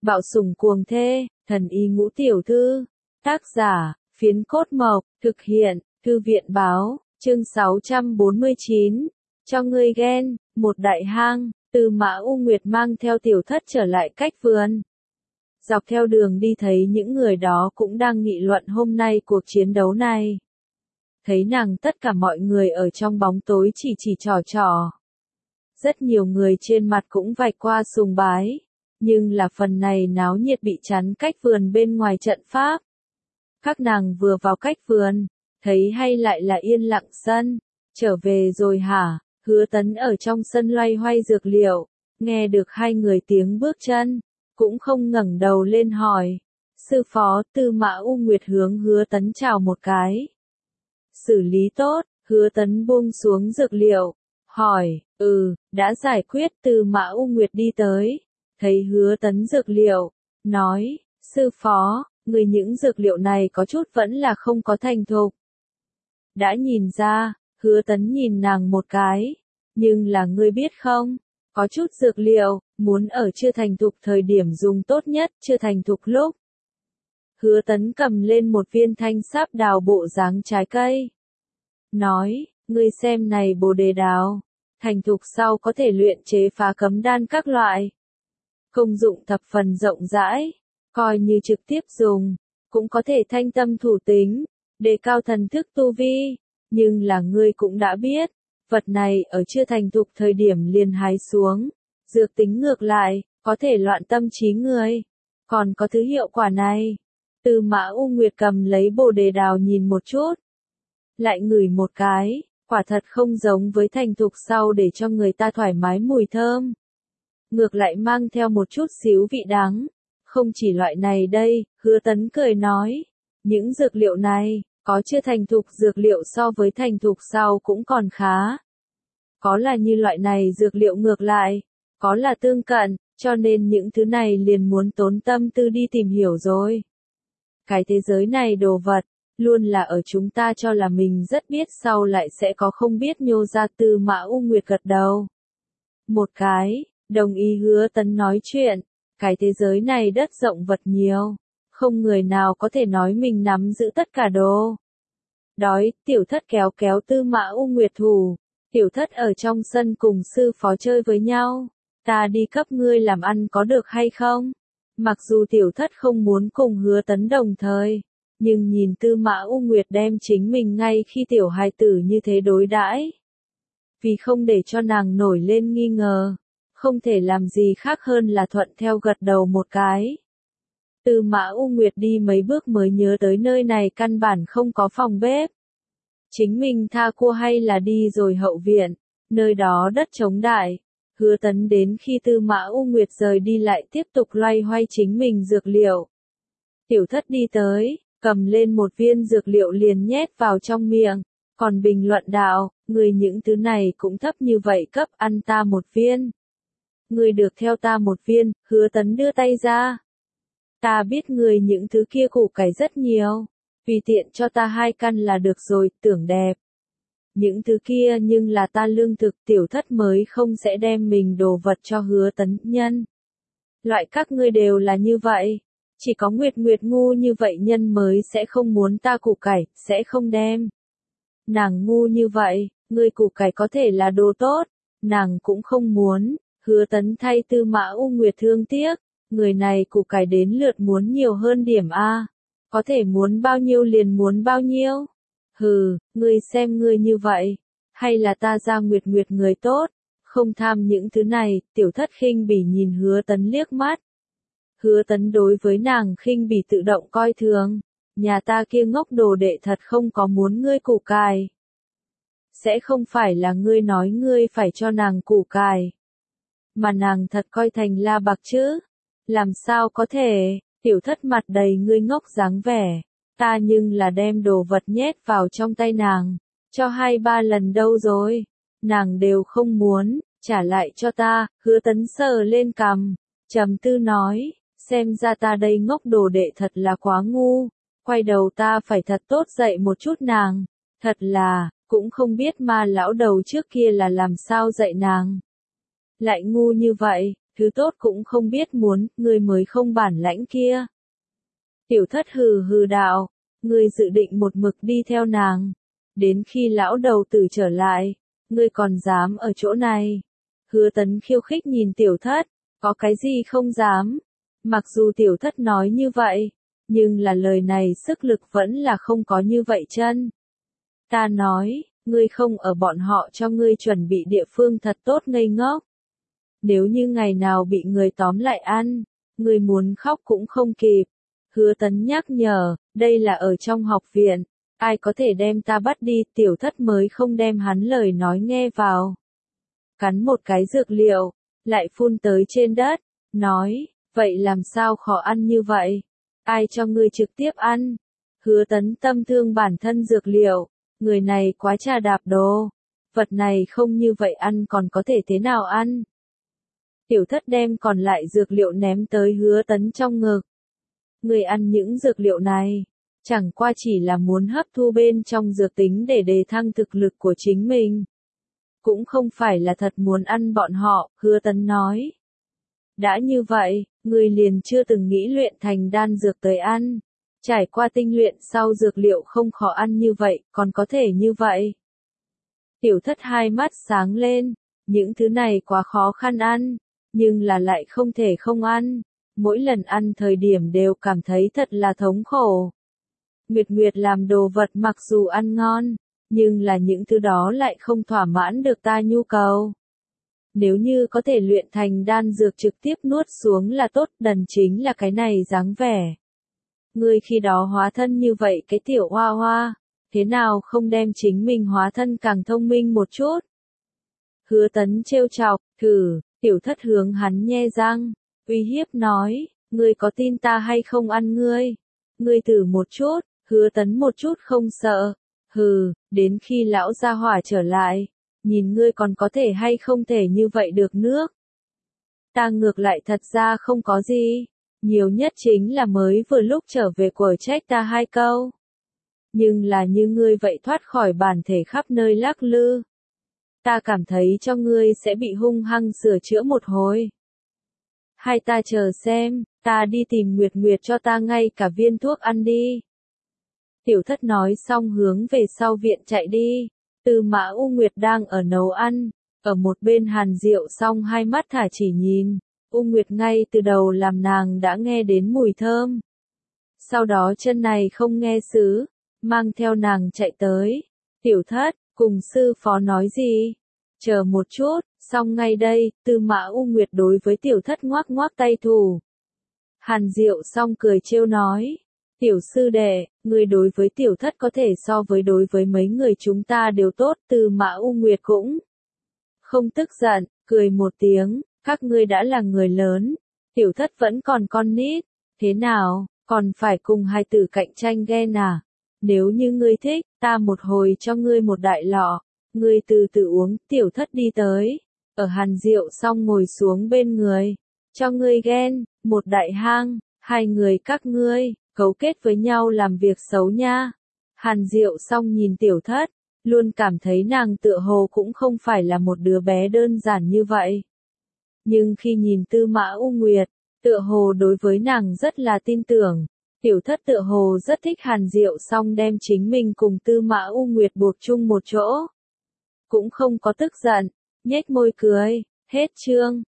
Bạo sủng cuồng thê, thần y ngũ tiểu thư. Tác giả, Phiến Cốt Mộc, thực hiện, Thư viện báo, chương 649. Cho ngươi ghen, một đại hang, Tư Mã U Nguyệt mang theo tiểu thất trở lại cách vườn. Dọc theo đường đi thấy những người đó cũng đang nghị luận hôm nay cuộc chiến đấu này. Thấy nàng tất cả mọi người ở trong bóng tối chỉ trò. Rất nhiều người trên mặt cũng vạch qua sùng bái, nhưng là phần này náo nhiệt bị chắn cách vườn bên ngoài trận pháp. Các nàng vừa vào cách vườn, thấy hay lại là yên lặng sân, trở về rồi hả? Hứa Tấn ở trong sân loay hoay dược liệu, nghe được hai người tiếng bước chân, cũng không ngẩng đầu lên hỏi. Sư phó, Tư Mã U Nguyệt hướng Hứa Tấn chào một cái. Xử lý tốt, Hứa Tấn buông xuống dược liệu, hỏi, đã giải quyết. Tư Mã U Nguyệt đi tới, thấy Hứa Tấn dược liệu, nói, sư phó, người những dược liệu này có chút vẫn là không có thành thục. Đã nhìn ra, Hứa Tấn nhìn nàng một cái, nhưng là ngươi biết không, có chút dược liệu, muốn ở chưa thành thục thời điểm dùng tốt nhất, chưa thành thục lúc. Hứa Tấn cầm lên một viên thanh sáp đào bộ dáng trái cây. Nói, ngươi xem này bồ đề đào, thành thục sau có thể luyện chế phá cấm đan các loại. Công dụng thập phần rộng rãi, coi như trực tiếp dùng, cũng có thể thanh tâm thủ tính, đề cao thần thức tu vi, nhưng là ngươi cũng đã biết, vật này ở chưa thành thục thời điểm liền hái xuống, dược tính ngược lại, có thể loạn tâm trí người, còn có thứ hiệu quả này. Tư Mã U Nguyệt cầm lấy bồ đề đào nhìn một chút, lại ngửi một cái, quả thật không giống với thành thục sau để cho người ta thoải mái mùi thơm. Ngược lại mang theo một chút xíu vị đắng. Không chỉ loại này đây, Hứa Tấn cười nói, những dược liệu này, có chưa thành thục dược liệu so với thành thục sau cũng còn khá. Có là như loại này dược liệu ngược lại, có là tương cận, cho nên những thứ này liền muốn tốn tâm tư đi tìm hiểu rồi. Cái thế giới này đồ vật, luôn là ở chúng ta cho là mình rất biết sau lại sẽ có không biết nhô ra. Tư Mã U Nguyệt gật đầu. Một cái, đồng ý. Hứa Tấn nói chuyện, cái thế giới này đất rộng vật nhiều, không người nào có thể nói mình nắm giữ tất cả đồ. Đói, tiểu thất kéo kéo Tư Mã U Nguyệt thủ, tiểu thất ở trong sân cùng sư phó chơi với nhau, ta đi cấp ngươi làm ăn có được hay không? Mặc dù tiểu thất không muốn cùng Hứa Tấn đồng thời, nhưng nhìn Tư Mã U Nguyệt đem chính mình ngay khi tiểu hài tử như thế đối đãi, vì không để cho nàng nổi lên nghi ngờ, không thể làm gì khác hơn là thuận theo gật đầu một cái. Tư Mã U Nguyệt đi mấy bước mới nhớ tới nơi này căn bản không có phòng bếp. Chính mình tha cua hay là đi rồi hậu viện, nơi đó đất trống đại. Hứa Tấn đến khi Tư Mã U Nguyệt rời đi lại tiếp tục loay hoay chính mình dược liệu. Tiểu thất đi tới, cầm lên một viên dược liệu liền nhét vào trong miệng, còn bình luận đạo, người những thứ này cũng thấp như vậy cấp ăn ta một viên. Người được theo ta một viên. Hứa Tấn đưa tay ra. Ta biết người những thứ kia củ cải rất nhiều, tùy tiện cho ta 2 căn là được rồi, tưởng đẹp. Những thứ kia nhưng là ta lương thực. Tiểu thất mới không sẽ đem mình đồ vật cho Hứa Tấn nhân. Loại các ngươi đều là như vậy, chỉ có Nguyệt Nguyệt ngu như vậy nhân mới sẽ không muốn ta củ cải, sẽ không đem. Nàng ngu như vậy, ngươi củ cải có thể là đồ tốt, nàng cũng không muốn. Hứa Tấn thay Tư Mã U Nguyệt thương tiếc, người này củ cải đến lượt muốn nhiều hơn điểm a, có thể muốn bao nhiêu liền muốn bao nhiêu. Hừ, ngươi xem ngươi như vậy, hay là ta ra Nguyệt Nguyệt người tốt, không tham những thứ này. Tiểu thất khinh bỉ nhìn Hứa Tấn liếc mắt. Hứa Tấn đối với nàng khinh bỉ tự động coi thường, nhà ta kia ngốc đồ đệ thật không có muốn ngươi củ cải. Sẽ không phải là ngươi nói ngươi phải cho nàng củ cải, mà nàng thật coi thành la bạc chứ? Làm sao có thể? Tiểu thất mặt đầy ngươi ngốc dáng vẻ, ta nhưng là đem đồ vật nhét vào trong tay nàng, cho 2-3 lần đâu rồi, nàng đều không muốn, trả lại cho ta. Hứa Tấn sờ lên cằm, trầm tư nói, xem ra ta đây ngốc đồ đệ thật là quá ngu, quay đầu ta phải thật tốt dạy một chút nàng, thật là, cũng không biết Ma lão đầu trước kia là làm sao dạy nàng. Lại ngu như vậy, thứ tốt cũng không biết muốn, ngươi mới không bản lãnh kia. Tiểu thất hừ hừ đạo, ngươi dự định một mực đi theo nàng. Đến khi lão đầu tử trở lại, ngươi còn dám ở chỗ này. Hứa Tấn khiêu khích nhìn tiểu thất, có cái gì không dám. Mặc dù tiểu thất nói như vậy, nhưng là lời này sức lực vẫn là không có như vậy chân. Ta nói, ngươi không ở bọn họ cho ngươi chuẩn bị địa phương thật tốt ngây ngốc. Nếu như ngày nào bị người tóm lại ăn, ngươi muốn khóc cũng không kịp. Hứa Tấn nhắc nhở, đây là ở trong học viện, ai có thể đem ta bắt đi, tiểu thất mới không đem hắn lời nói nghe vào. Cắn một cái dược liệu, lại phun tới trên đất, nói, vậy làm sao khó ăn như vậy? Ai cho ngươi trực tiếp ăn? Hứa Tấn tâm thương bản thân dược liệu, người này quá trà đạp đồ, vật này không như vậy ăn còn có thể thế nào ăn? Tiểu thất đem còn lại dược liệu ném tới Hứa Tấn trong ngực. Người ăn những dược liệu này, chẳng qua chỉ là muốn hấp thu bên trong dược tính để đề thăng thực lực của chính mình. Cũng không phải là thật muốn ăn bọn họ, Hứa Tấn nói. Đã như vậy, người liền chưa từng nghĩ luyện thành đan dược tới ăn. Trải qua tinh luyện sau dược liệu không khó ăn như vậy, còn có thể như vậy. Tiểu thất hai mắt sáng lên, những thứ này quá khó khăn ăn, nhưng là lại không thể không ăn. Mỗi lần ăn thời điểm đều cảm thấy thật là thống khổ. Nguyệt Nguyệt làm đồ vật mặc dù ăn ngon, nhưng là những thứ đó lại không thỏa mãn được ta nhu cầu. Nếu như có thể luyện thành đan dược trực tiếp nuốt xuống là tốt, đần chính là cái này dáng vẻ. Ngươi khi đó hóa thân như vậy cái tiểu hoa hoa, thế nào không đem chính mình hóa thân càng thông minh một chút? Hứa Tấn trêu chọc, thử, tiểu thất hướng hắn nhe răng, uy hiếp nói, ngươi có tin ta hay không ăn ngươi? Ngươi thử một chút, Hứa Tấn một chút không sợ, hừ, đến khi lão gia hỏa trở lại, nhìn ngươi còn có thể hay không thể như vậy được nước. Ta ngược lại thật ra không có gì, nhiều nhất chính là mới vừa lúc trở về quở trách ta hai câu. Nhưng là như ngươi vậy thoát khỏi bản thể khắp nơi lắc lư. Ta cảm thấy cho ngươi sẽ bị hung hăng sửa chữa một hồi. Hai ta chờ xem, ta đi tìm Nguyệt Nguyệt cho ta ngay cả viên thuốc ăn đi. Tiểu thất nói xong hướng về sau viện chạy đi. Tư Mã U Nguyệt đang ở nấu ăn, ở một bên Hàn Diệu xong hai mắt thả chỉ nhìn. U Nguyệt ngay từ đầu làm nàng đã nghe đến mùi thơm. Sau đó chân này không nghe xứ, mang theo nàng chạy tới. Tiểu thất, cùng sư phó nói gì? Chờ một chút, xong ngay đây, Tư Mã U Nguyệt đối với tiểu thất ngoác ngoác tay thủ. Hàn Diệu xong cười trêu nói. Tiểu sư đệ, người đối với tiểu thất có thể so với đối với mấy người chúng ta đều tốt, Tư Mã U Nguyệt cũng không tức giận, cười một tiếng, các ngươi đã là người lớn, tiểu thất vẫn còn con nít, thế nào, còn phải cùng hai tử cạnh tranh ghen à? Nếu như ngươi thích, ta một hồi cho ngươi một đại lọ, ngươi từ từ uống, tiểu thất đi tới, ở Hàn Diệu xong ngồi xuống bên người, cho ngươi ghen, một đại hang, hai người các ngươi cấu kết với nhau làm việc xấu nha. Hàn Diệu xong nhìn tiểu thất, luôn cảm thấy nàng tựa hồ cũng không phải là một đứa bé đơn giản như vậy. Nhưng khi nhìn Tư Mã U Nguyệt, tựa hồ đối với nàng rất là tin tưởng. Tiểu thất tựa hồ rất thích Hàn Diệu xong đem chính mình cùng Tư Mã U Nguyệt buộc chung một chỗ. Cũng không có tức giận, nhếch môi cười, hết chương.